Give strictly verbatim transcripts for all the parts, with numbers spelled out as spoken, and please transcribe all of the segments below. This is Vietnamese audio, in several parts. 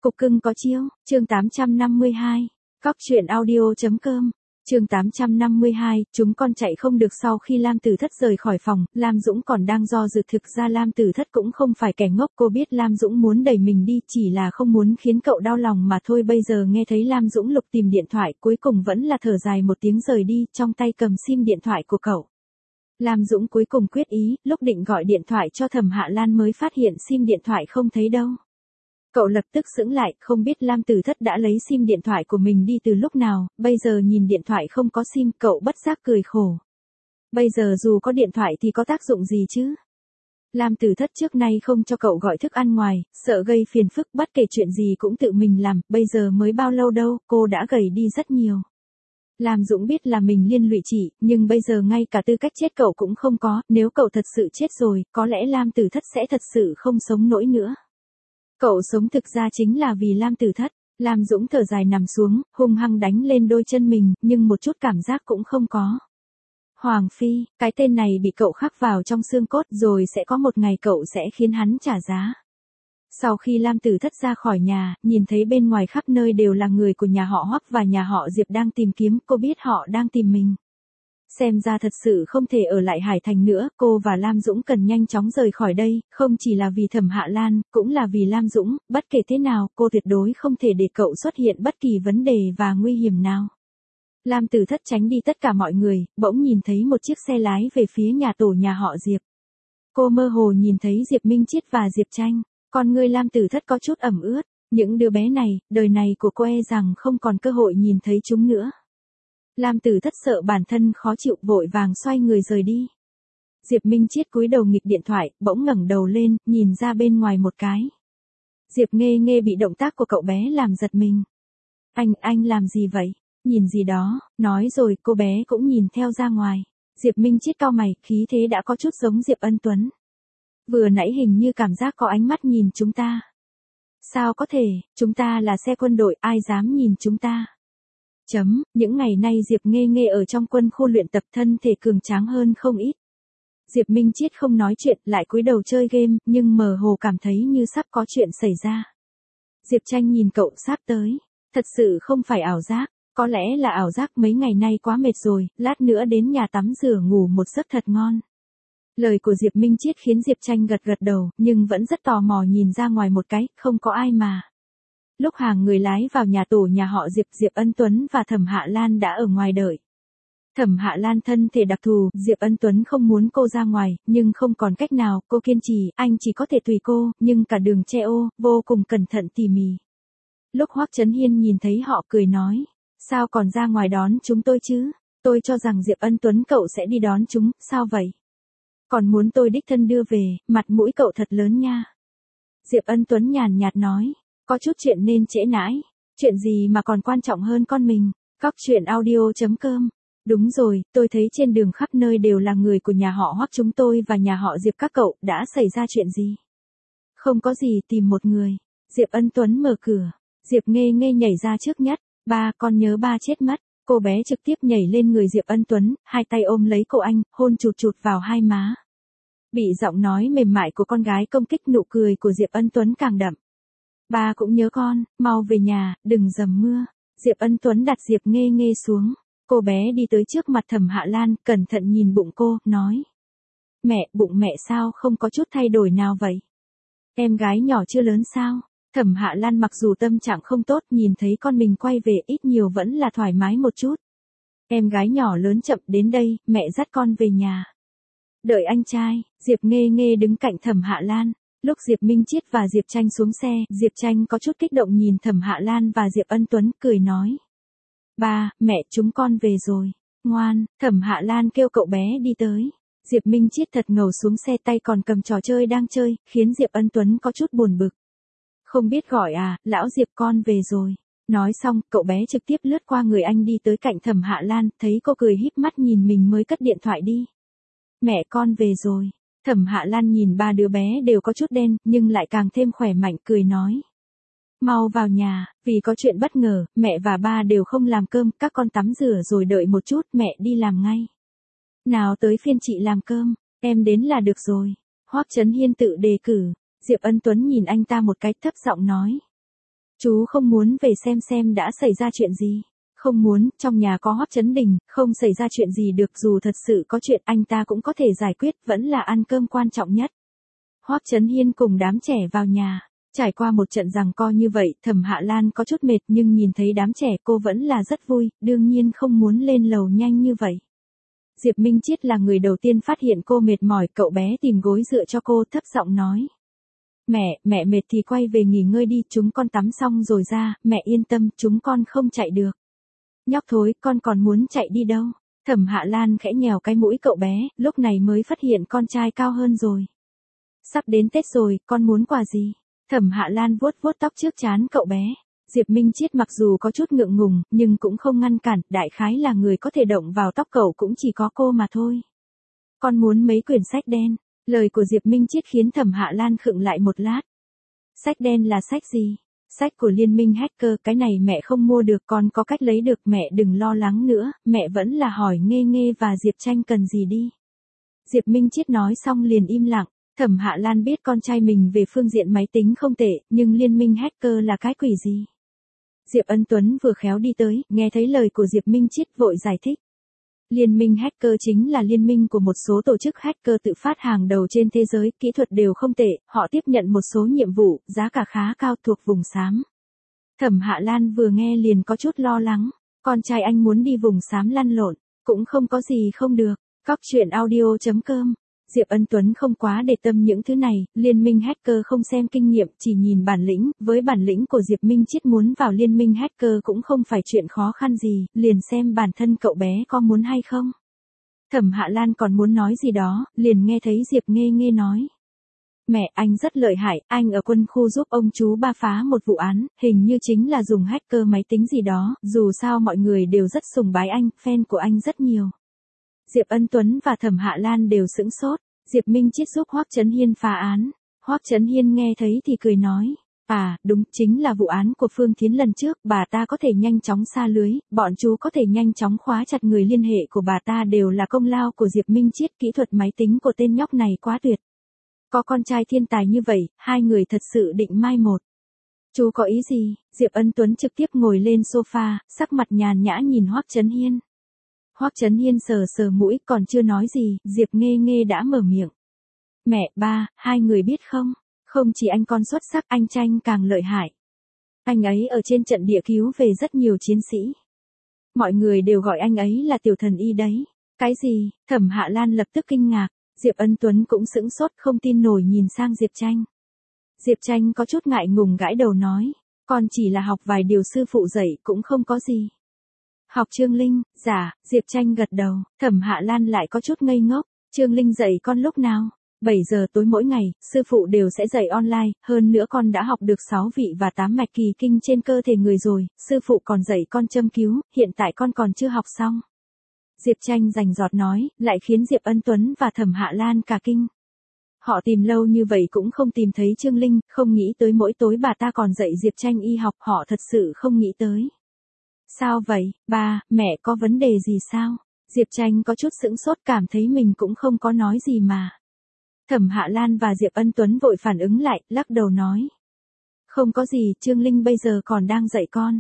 Cục cưng có chiêu, chương tám trăm năm mươi hai. Cóc truyện audio.com. Chương tám trăm năm mươi hai, chúng con chạy không được. Sau khi Lam Tử Thất rời khỏi phòng, Lam Dũng còn đang do dự. Thực ra Lam Tử Thất cũng không phải kẻ ngốc, cô biết Lam Dũng muốn đẩy mình đi, chỉ là không muốn khiến cậu đau lòng mà thôi. Bây giờ nghe thấy Lam Dũng lục tìm điện thoại, cuối cùng vẫn là thở dài một tiếng rời đi, trong tay cầm sim điện thoại của cậu. Lam Dũng cuối cùng quyết ý, lúc định gọi điện thoại cho Thẩm Hạ Lan mới phát hiện sim điện thoại không thấy đâu. Cậu lập tức sững lại, không biết Lam Tử Thất đã lấy sim điện thoại của mình đi từ lúc nào, bây giờ nhìn điện thoại không có sim, cậu bất giác cười khổ. Bây giờ dù có điện thoại thì có tác dụng gì chứ? Lam Tử Thất trước nay không cho cậu gọi thức ăn ngoài, sợ gây phiền phức, bất kể chuyện gì cũng tự mình làm, bây giờ mới bao lâu đâu, cô đã gầy đi rất nhiều. Lam Dũng biết là mình liên lụy chị, nhưng bây giờ ngay cả tư cách chết cậu cũng không có, nếu cậu thật sự chết rồi, có lẽ Lam Tử Thất sẽ thật sự không sống nổi nữa. Cậu sống thực ra chính là vì Lam Tử Thất. Lam Dũng thở dài nằm xuống, hung hăng đánh lên đôi chân mình, nhưng một chút cảm giác cũng không có. Hoàng Phi, cái tên này bị cậu khắc vào trong xương cốt, rồi sẽ có một ngày cậu sẽ khiến hắn trả giá. Sau khi Lam Tử Thất ra khỏi nhà, nhìn thấy bên ngoài khắp nơi đều là người của nhà họ Hoắc và nhà họ Diệp đang tìm kiếm, cô biết họ đang tìm mình. Xem ra thật sự không thể ở lại Hải Thành nữa, cô và Lam Dũng cần nhanh chóng rời khỏi đây, không chỉ là vì Thẩm Hạ Lan, cũng là vì Lam Dũng, bất kể thế nào, cô tuyệt đối không thể để cậu xuất hiện bất kỳ vấn đề và nguy hiểm nào. Lam Tử Thất tránh đi tất cả mọi người, bỗng nhìn thấy một chiếc xe lái về phía nhà tổ nhà họ Diệp. Cô mơ hồ nhìn thấy Diệp Minh Chiết và Diệp Tranh, con người Lam Tử Thất có chút ẩm ướt, những đứa bé này, đời này của cô e rằng không còn cơ hội nhìn thấy chúng nữa. Lam Tử Thất sợ bản thân khó chịu, vội vàng xoay người rời đi. Diệp Minh Chiết cúi đầu nghịch điện thoại, bỗng ngẩng đầu lên, nhìn ra bên ngoài một cái. Diệp Nghê Nghê bị động tác của cậu bé làm giật mình. Anh, anh làm gì vậy? Nhìn gì đó, nói rồi cô bé cũng nhìn theo ra ngoài. Diệp Minh Chiết cau mày, khí thế đã có chút giống Diệp Ân Tuấn. Vừa nãy hình như cảm giác có ánh mắt nhìn chúng ta. Sao có thể, chúng ta là xe quân đội, ai dám nhìn chúng ta? Chấm, những ngày nay Diệp Nghê Nghê ở trong quân khu luyện tập, thân thể cường tráng hơn không ít. Diệp Minh Chiết không nói chuyện, lại cúi đầu chơi game, nhưng mơ hồ cảm thấy như sắp có chuyện xảy ra. Diệp Tranh nhìn cậu, sắp tới. Thật sự không phải ảo giác, có lẽ là ảo giác, mấy ngày nay quá mệt rồi, lát nữa đến nhà tắm rửa ngủ một giấc thật ngon. Lời của Diệp Minh Chiết khiến Diệp Tranh gật gật đầu, nhưng vẫn rất tò mò nhìn ra ngoài một cái, không có ai mà. Lúc hàng người lái vào nhà tổ nhà họ Diệp, Diệp Ân Tuấn và Thẩm Hạ Lan đã ở ngoài đợi. Thẩm Hạ Lan thân thể đặc thù, Diệp Ân Tuấn không muốn cô ra ngoài, nhưng không còn cách nào, cô kiên trì, anh chỉ có thể tùy cô, nhưng cả đường che ô, vô cùng cẩn thận tỉ mỉ. Lúc Hoắc Chấn Hiên nhìn thấy họ cười nói, sao còn ra ngoài đón chúng tôi chứ, tôi cho rằng Diệp Ân Tuấn cậu sẽ đi đón chúng, sao vậy? Còn muốn tôi đích thân đưa về, mặt mũi cậu thật lớn nha. Diệp Ân Tuấn nhàn nhạt nói. Có chút chuyện nên trễ nãi. Chuyện gì mà còn quan trọng hơn con mình? Cóc truyện audio.com. Đúng rồi, tôi thấy trên đường khắp nơi đều là người của nhà họ Hoắc chúng tôi và nhà họ Diệp, các cậu, đã xảy ra chuyện gì? Không có gì, tìm một người. Diệp Ân Tuấn mở cửa. Diệp Nghê Nghê nhảy ra trước nhất. Ba, con nhớ ba chết mất. Cô bé trực tiếp nhảy lên người Diệp Ân Tuấn, hai tay ôm lấy cô anh, hôn chụt chụt vào hai má. Bị giọng nói mềm mại của con gái công kích, nụ cười của Diệp Ân Tuấn càng đậm. Ba cũng nhớ con, mau về nhà, đừng dầm mưa. Diệp Ân Tuấn đặt Diệp Nghê Nghê xuống. Cô bé đi tới trước mặt Thẩm Hạ Lan, cẩn thận nhìn bụng cô, nói. Mẹ, bụng mẹ sao không có chút thay đổi nào vậy? Em gái nhỏ chưa lớn sao? Thẩm Hạ Lan mặc dù tâm trạng không tốt, nhìn thấy con mình quay về ít nhiều vẫn là thoải mái một chút. Em gái nhỏ lớn chậm đến đây, mẹ dắt con về nhà. Đợi anh trai, Diệp Nghê Nghê đứng cạnh Thẩm Hạ Lan. Lúc Diệp Minh Chiết và Diệp Tranh xuống xe, Diệp Tranh có chút kích động nhìn Thẩm Hạ Lan và Diệp Ân Tuấn, cười nói. Ba, mẹ, chúng con về rồi. Ngoan, Thẩm Hạ Lan kêu cậu bé đi tới. Diệp Minh Chiết thật ngầu xuống xe, tay còn cầm trò chơi đang chơi, khiến Diệp Ân Tuấn có chút buồn bực. Không biết gọi à, lão Diệp, con về rồi. Nói xong, cậu bé trực tiếp lướt qua người anh đi tới cạnh Thẩm Hạ Lan, thấy cô cười híp mắt nhìn mình mới cất điện thoại đi. Mẹ, con về rồi. Thẩm Hạ Lan nhìn ba đứa bé đều có chút đen, nhưng lại càng thêm khỏe mạnh, cười nói. Mau vào nhà, vì có chuyện bất ngờ, mẹ và ba đều không làm cơm, các con tắm rửa rồi đợi một chút, mẹ đi làm ngay. Nào tới phiên chị làm cơm, em đến là được rồi. Hoắc Chấn Hiên tự đề cử. Diệp Ân Tuấn nhìn anh ta một cái, thấp giọng nói. Chú không muốn về xem xem đã xảy ra chuyện gì. Không muốn, trong nhà có Hoắc Chấn Đình, không xảy ra chuyện gì được, dù thật sự có chuyện anh ta cũng có thể giải quyết, vẫn là ăn cơm quan trọng nhất. Hoắc Chấn Hiên cùng đám trẻ vào nhà. Trải qua một trận giằng co như vậy, Thẩm Hạ Lan có chút mệt nhưng nhìn thấy đám trẻ cô vẫn là rất vui, đương nhiên không muốn lên lầu nhanh như vậy. Diệp Minh Chiết là người đầu tiên phát hiện cô mệt mỏi, cậu bé tìm gối dựa cho cô, thấp giọng nói. Mẹ, mẹ mệt thì quay về nghỉ ngơi đi, chúng con tắm xong rồi ra, mẹ yên tâm, chúng con không chạy được. Nhóc thối, con còn muốn chạy đi đâu? Thẩm Hạ Lan khẽ nhèo cái mũi cậu bé, lúc này mới phát hiện con trai cao hơn rồi. Sắp đến Tết rồi, con muốn quà gì? Thẩm Hạ Lan vuốt vuốt tóc trước trán cậu bé. Diệp Minh Chiết mặc dù có chút ngượng ngùng, nhưng cũng không ngăn cản, đại khái là người có thể động vào tóc cậu cũng chỉ có cô mà thôi. Con muốn mấy quyển sách đen. Lời của Diệp Minh Chiết khiến Thẩm Hạ Lan khựng lại một lát. Sách đen là sách gì? Sách của Liên minh hacker, cái này mẹ không mua được, con có cách lấy được, mẹ đừng lo lắng nữa, mẹ vẫn là hỏi Nghê Nghê và Diệp Tranh cần gì đi. Diệp Minh Chiết nói xong liền im lặng. Thẩm Hạ Lan biết con trai mình về phương diện máy tính không tệ, nhưng Liên minh hacker là cái quỷ gì? Diệp Ân Tuấn vừa khéo đi tới, nghe thấy lời của Diệp Minh Chiết vội giải thích. Liên minh hacker chính là liên minh của một số tổ chức hacker tự phát hàng đầu trên thế giới, kỹ thuật đều không tệ, họ tiếp nhận một số nhiệm vụ, giá cả khá cao thuộc vùng xám. Thẩm Hạ Lan vừa nghe liền có chút lo lắng, con trai anh muốn đi vùng xám lăn lộn, cũng không có gì không được. Cóc truyện audio chấm com. Diệp Ân Tuấn không quá để tâm những thứ này, liên minh hacker không xem kinh nghiệm, chỉ nhìn bản lĩnh, với bản lĩnh của Diệp Minh Chiết muốn vào liên minh hacker cũng không phải chuyện khó khăn gì, liền xem bản thân cậu bé có muốn hay không. Thẩm Hạ Lan còn muốn nói gì đó, liền nghe thấy Diệp Nghê Nghê nói. Mẹ, anh rất lợi hại, anh ở quân khu giúp ông chú ba phá một vụ án, hình như chính là dùng hacker máy tính gì đó, dù sao mọi người đều rất sùng bái anh, fan của anh rất nhiều. Diệp Ân Tuấn và Thẩm Hạ Lan đều sững sốt, Diệp Minh Chiết giúp Hoắc Chấn Hiên phá án. Hoắc Chấn Hiên nghe thấy thì cười nói, à, đúng, chính là vụ án của Phương Thiến lần trước, bà ta có thể nhanh chóng xa lưới, bọn chú có thể nhanh chóng khóa chặt người liên hệ của bà ta đều là công lao của Diệp Minh Chiết, kỹ thuật máy tính của tên nhóc này quá tuyệt. Có con trai thiên tài như vậy, hai người thật sự định mai một. Chú có ý gì? Diệp Ân Tuấn trực tiếp ngồi lên sofa, sắc mặt nhàn nhã nhìn Hoắc Chấn Hiên. Hoắc Chấn Hiên sờ sờ mũi, còn chưa nói gì, Diệp Nghê Nghê đã mở miệng. Mẹ, ba, hai người biết không? Không chỉ anh con xuất sắc, anh Tranh càng lợi hại. Anh ấy ở trên trận địa cứu về rất nhiều chiến sĩ. Mọi người đều gọi anh ấy là tiểu thần y đấy. Cái gì? Thẩm Hạ Lan lập tức kinh ngạc. Diệp Ân Tuấn cũng sững sốt không tin nổi nhìn sang Diệp Tranh. Diệp Tranh có chút ngại ngùng gãi đầu nói. Con chỉ là học vài điều sư phụ dạy cũng không có gì. Học Trương Linh, dạ, Diệp Tranh gật đầu, Thẩm Hạ Lan lại có chút ngây ngốc, Trương Linh dạy con lúc nào? bảy giờ tối mỗi ngày, sư phụ đều sẽ dạy online, hơn nữa con đã học được sáu vị và tám mạch kỳ kinh trên cơ thể người rồi, sư phụ còn dạy con châm cứu, hiện tại con còn chưa học xong. Diệp Tranh rành rọt nói, lại khiến Diệp Ân Tuấn và Thẩm Hạ Lan cả kinh. Họ tìm lâu như vậy cũng không tìm thấy Trương Linh, không nghĩ tới mỗi tối bà ta còn dạy Diệp Tranh y học, họ thật sự không nghĩ tới. Sao vậy, ba, mẹ có vấn đề gì sao? Diệp Tranh có chút sững sốt cảm thấy mình cũng không có nói gì mà. Thẩm Hạ Lan và Diệp Ân Tuấn vội phản ứng lại, lắc đầu nói. Không có gì, Trương Linh bây giờ còn đang dạy con.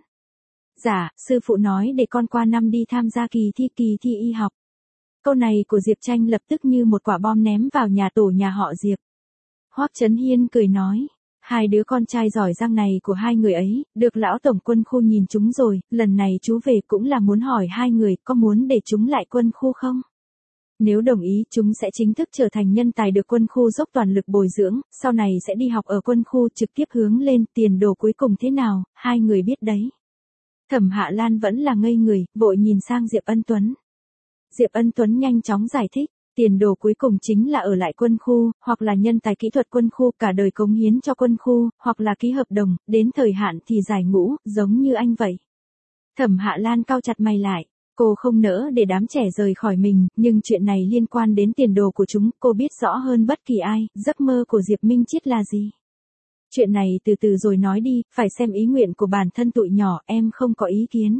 Dạ, sư phụ nói để con qua năm đi tham gia kỳ thi kỳ thi y học. Câu này của Diệp Tranh lập tức như một quả bom ném vào nhà tổ nhà họ Diệp. Hoắc Chấn Hiên cười nói. Hai đứa con trai giỏi giang này của hai người ấy, được lão tổng quân khu nhìn chúng rồi, lần này chú về cũng là muốn hỏi hai người có muốn để chúng lại quân khu không? Nếu đồng ý, chúng sẽ chính thức trở thành nhân tài được quân khu dốc toàn lực bồi dưỡng, sau này sẽ đi học ở quân khu trực tiếp hướng lên, tiền đồ cuối cùng thế nào, hai người biết đấy. Thẩm Hạ Lan vẫn là ngây người, vội nhìn sang Diệp Ân Tuấn. Diệp Ân Tuấn nhanh chóng giải thích. Tiền đồ cuối cùng chính là ở lại quân khu, hoặc là nhân tài kỹ thuật quân khu cả đời cống hiến cho quân khu, hoặc là ký hợp đồng, đến thời hạn thì giải ngũ, giống như anh vậy. Thẩm Hạ Lan cau chặt mày lại, cô không nỡ để đám trẻ rời khỏi mình, nhưng chuyện này liên quan đến tiền đồ của chúng, cô biết rõ hơn bất kỳ ai, giấc mơ của Diệp Minh Chiết là gì. Chuyện này từ từ rồi nói đi, phải xem ý nguyện của bản thân tụi nhỏ, em không có ý kiến.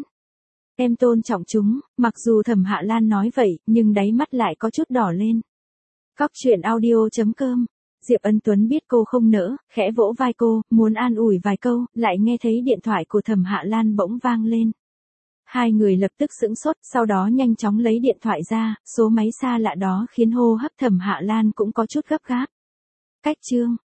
Em tôn trọng chúng, mặc dù Thẩm Hạ Lan nói vậy, nhưng đáy mắt lại có chút đỏ lên. Cóc truyện audio chấm com Diệp Ân Tuấn biết cô không nỡ, khẽ vỗ vai cô, muốn an ủi vài câu, lại nghe thấy điện thoại của Thẩm Hạ Lan bỗng vang lên. Hai người lập tức sững sốt, sau đó nhanh chóng lấy điện thoại ra, số máy xa lạ đó khiến hô hấp Thẩm Hạ Lan cũng có chút gấp gáp. Cách chương